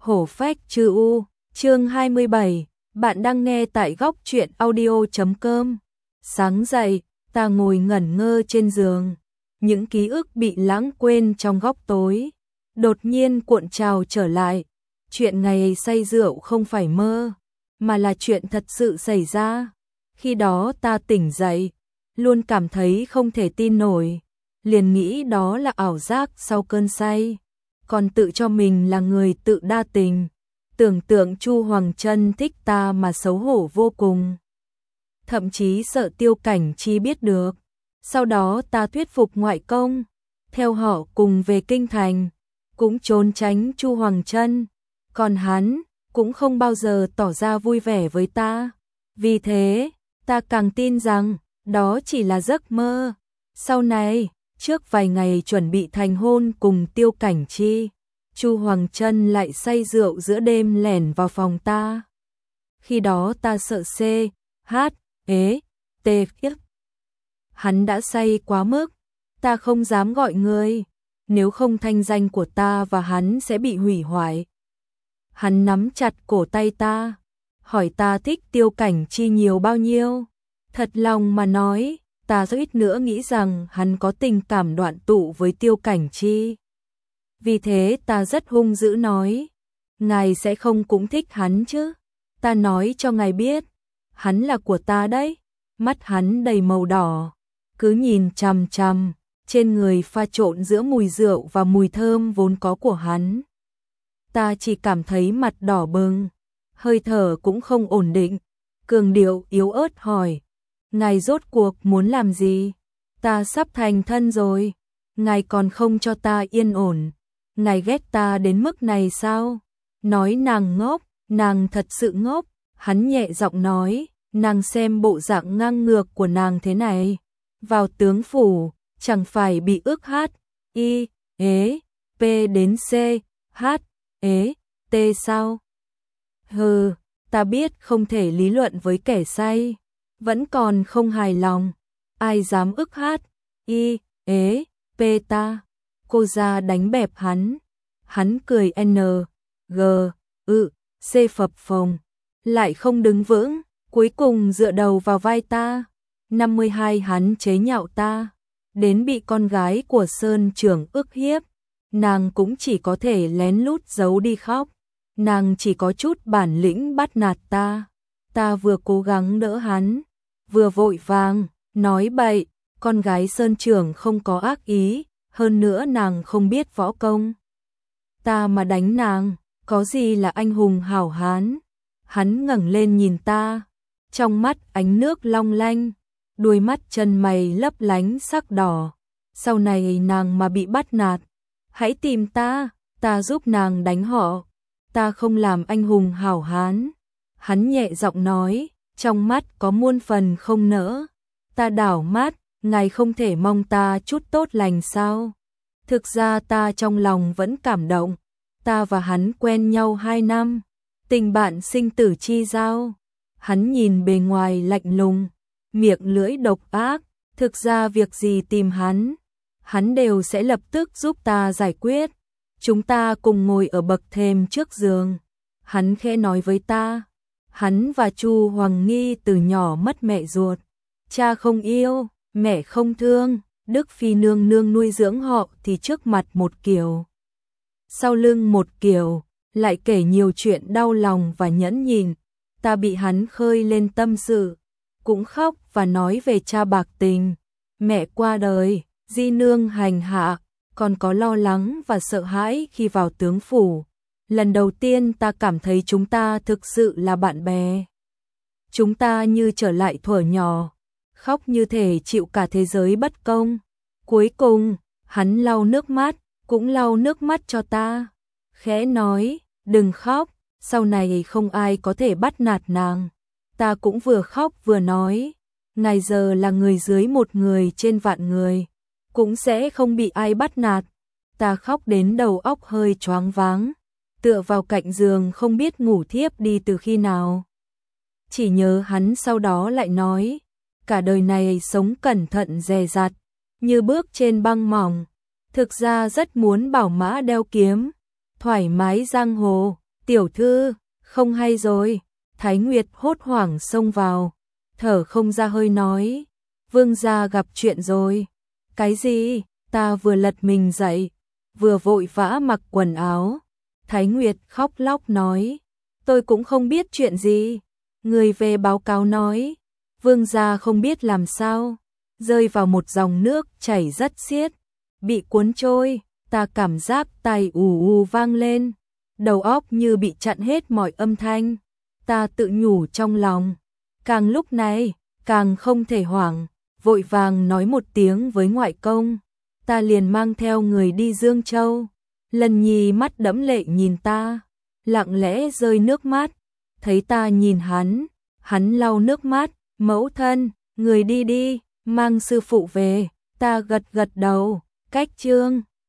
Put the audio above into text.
Hổ phách chư u, chương 27, bạn đang nghe tại góc truyện audio.com. Sáng dậy, ta ngồi ngẩn ngơ trên giường, những ký ức bị lãng quên trong góc tối, đột nhiên cuộn trào trở lại. Chuyện ngày say rượu không phải mơ, mà là chuyện thật sự xảy ra. Khi đó ta tỉnh dậy, luôn cảm thấy không thể tin nổi, liền nghĩ đó là ảo giác sau cơn say. Còn tự cho mình là người tự đa tình, tưởng tượng Chu Hoàng Trân thích ta mà xấu hổ vô cùng. Thậm chí sợ Tiêu Cảnh Chi biết được. Sau đó ta thuyết phục ngoại công, theo họ cùng về kinh thành, cũng trốn tránh Chu Hoàng Trân. Còn hắn cũng không bao giờ tỏ ra vui vẻ với ta. Vì thế, ta càng tin rằng đó chỉ là giấc mơ. Sau này, trước vài ngày chuẩn bị thành hôn cùng Tiêu Cảnh Chi, Chu Hoàng Trân lại say rượu giữa đêm lẻn vào phòng ta. Khi đó ta sợ khiếp. Hắn đã say quá mức, ta không dám gọi người, nếu không thanh danh của ta và hắn sẽ bị hủy hoại. Hắn nắm chặt cổ tay ta, hỏi ta thích Tiêu Cảnh Chi nhiều bao nhiêu. Thật lòng mà nói, ta ít nữa nghĩ rằng hắn có tình cảm đoạn tụ với Tiêu Cảnh Chi. Vì thế ta rất hung dữ nói, ngài sẽ không cũng thích hắn chứ? Ta nói cho ngài biết, hắn là của ta đấy. Mắt hắn đầy màu đỏ, cứ nhìn chằm chằm, trên người pha trộn giữa mùi rượu và mùi thơm vốn có của hắn. Ta chỉ cảm thấy mặt đỏ bừng, hơi thở cũng không ổn định, cường điệu yếu ớt hỏi, ngài rốt cuộc muốn làm gì? Ta sắp thành thân rồi, ngài còn không cho ta yên ổn, ngài ghét ta đến mức này sao? Nói nàng ngốc, nàng thật sự ngốc. Hắn nhẹ giọng nói, nàng xem bộ dạng ngang ngược của nàng thế này, vào tướng phủ, chẳng phải bị ức P đến T sao? Hừ, ta biết không thể lý luận với kẻ say, vẫn còn không hài lòng, ai dám ức P ta? Cô ra đánh bẹp hắn cười phập phồng, lại không đứng vững, cuối cùng dựa đầu vào vai ta. 52 hắn chế nhạo ta, đến bị con gái của Sơn trưởng ức hiếp, nàng cũng chỉ có thể lén lút giấu đi khóc, nàng chỉ có chút bản lĩnh bắt nạt ta. Ta vừa cố gắng đỡ hắn, vừa vội vàng nói bậy, con gái Sơn trưởng không có ác ý, hơn nữa nàng không biết võ công. Ta mà đánh nàng, có gì là anh hùng hảo hán? Hắn ngẩng lên nhìn ta, trong mắt ánh nước long lanh, đuôi mắt chân mày lấp lánh sắc đỏ. Sau này nàng mà bị bắt nạt, hãy tìm ta giúp nàng đánh họ. Ta không làm anh hùng hảo hán. Hắn nhẹ giọng nói, trong mắt có muôn phần không nỡ. Ta đảo mắt, ngài không thể mong ta chút tốt lành sao? Thực ra ta trong lòng vẫn cảm động. Ta và hắn quen nhau 2 năm, tình bạn sinh tử chi giao. Hắn nhìn bề ngoài lạnh lùng, miệng lưỡi độc ác, thực ra việc gì tìm hắn đều sẽ lập tức giúp ta giải quyết. Chúng ta cùng ngồi ở bậc thềm trước giường. Hắn khẽ nói với ta, hắn và Chu Hoàng Nghi từ nhỏ mất mẹ ruột, cha không yêu, mẹ không thương, Đức Phi nương nương nuôi dưỡng họ thì trước mặt một kiểu, sau lưng một kiểu, lại kể nhiều chuyện đau lòng và nhẫn nhịn. Ta bị hắn khơi lên tâm sự, cũng khóc và nói về cha bạc tình, mẹ qua đời, di nương hành hạ, còn có lo lắng và sợ hãi khi vào tướng phủ. Lần đầu tiên ta cảm thấy chúng ta thực sự là bạn bè. Chúng ta như trở lại thuở nhỏ, khóc như thể chịu cả thế giới bất công. Cuối cùng, hắn lau nước mắt, cũng lau nước mắt cho ta, khẽ nói, đừng khóc, sau này không ai có thể bắt nạt nàng. Ta cũng vừa khóc vừa nói, ngài giờ là người dưới một người trên vạn người, cũng sẽ không bị ai bắt nạt. Ta khóc đến đầu óc hơi choáng váng, tựa vào cạnh giường không biết ngủ thiếp đi từ khi nào. Chỉ nhớ hắn sau đó lại nói, cả đời này sống cẩn thận dè dặt, như bước trên băng mỏng. Thực ra rất muốn bảo mã đeo kiếm, thoải mái giang hồ, Tiểu thư, không hay rồi. Thái Nguyệt hốt hoảng xông vào, thở không ra hơi nói, vương gia gặp chuyện rồi. Cái gì? Ta vừa lật mình dậy, vừa vội vã mặc quần áo. Thái Nguyệt khóc lóc nói, tôi cũng không biết chuyện gì. Người về báo cáo nói, vương gia không biết làm sao, rơi vào một dòng nước chảy rất xiết, bị cuốn trôi. Ta cảm giác tai ù ù vang lên, đầu óc như bị chặn hết mọi âm thanh. Ta tự nhủ trong lòng, càng lúc này, càng không thể hoảng, vội vàng nói một tiếng với ngoại công. Ta liền mang theo người đi Dương Châu. Lân Nhi mắt đẫm lệ nhìn ta, lặng lẽ rơi nước mắt. Thấy ta nhìn hắn lau nước mắt, mẫu thân, người đi đi, mang sư phụ về. Ta gật gật đầu, cách chương.